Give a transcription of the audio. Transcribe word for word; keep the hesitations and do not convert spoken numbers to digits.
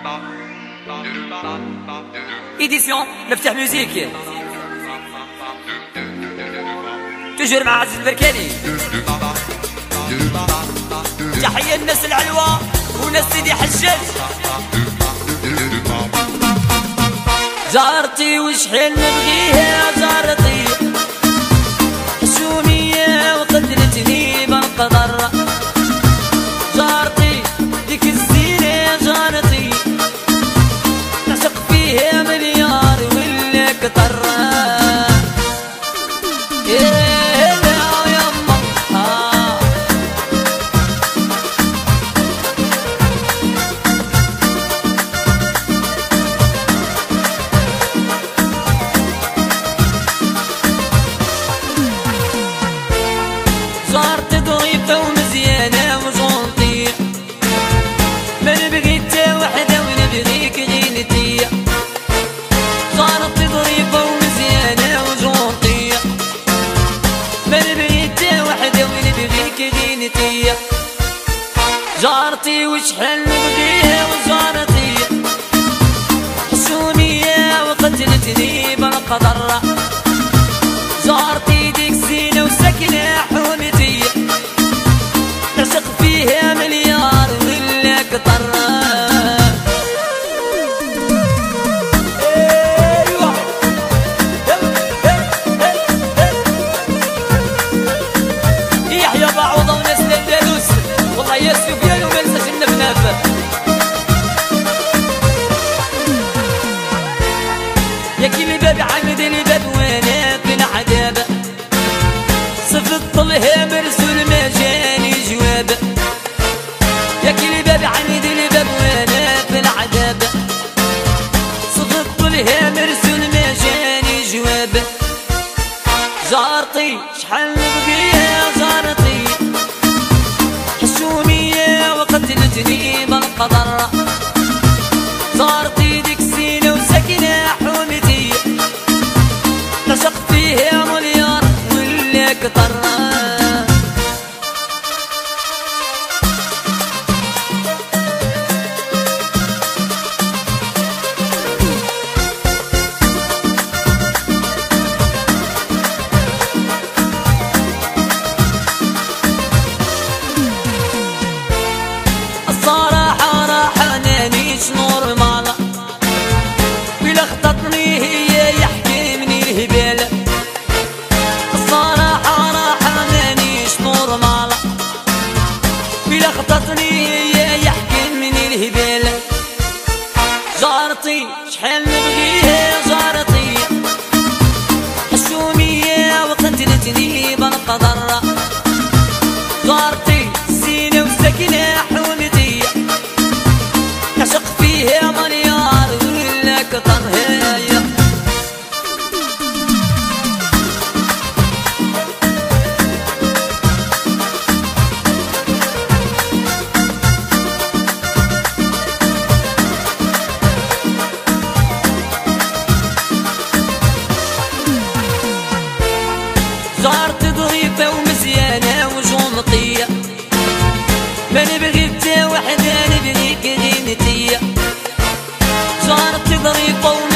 إيديسيون مفتاح موزيك تجر مع عزيز البركاني. تحية الناس العلوى وناس سيدي حجاج. جارتي وشحال نبغيها جارتي حشومية وقتلتني بالقدر. جارتي ديك الزينة جارتي نعشق فيها مليار ولا كتر. جارتي ضريبة ومزيانة وجونطية ما نبغي تا وحدة ونبغيك غير انتيا. جارتي ضريبة ومزيانة وجونطية ما نبغي تا وحدة ونبغيك غير انتيا. جارتي وشحال نبغيها وجارتي حشومية وقتلتني بالقدر. جارتي ديك زينة وساكنة حومتي نعشق فيها مليار ولا كتر. يحيى بعوضة وناس الاندلس والله يا سفيان وما نساش النبنافة. يا كي الباب عمد الباب وانا في العذاب صفت لها مرسول ما جاني جواب. يا كي الباب عمد الباب وانا في العذاب صفت لها مرسول ما جاني جواب. جارتي شحال نبغيها جارتي حشومية وقتلتني بالقدر. جارتي ديك زينة وساكنة حومتي نعشق فيها مليار ولا كتر. الصراحة راحة نانيش نورمال ولا خططني هي يحكمني الهبال. الصراحة راحة مانيش نورمال ولا خططني هي يحكمني الهبال. جارتي شحال نبغيها جارتي حشومية وقتلتني بالقدر. جارتي زينة وساكنة حومتي نعشق فيها مليار ولا كتر. هيا جارتي ضريبة ومزيانة وجونطية ما نبغي تا وحدة نبغيك غير انتيا. جارتي ضريبة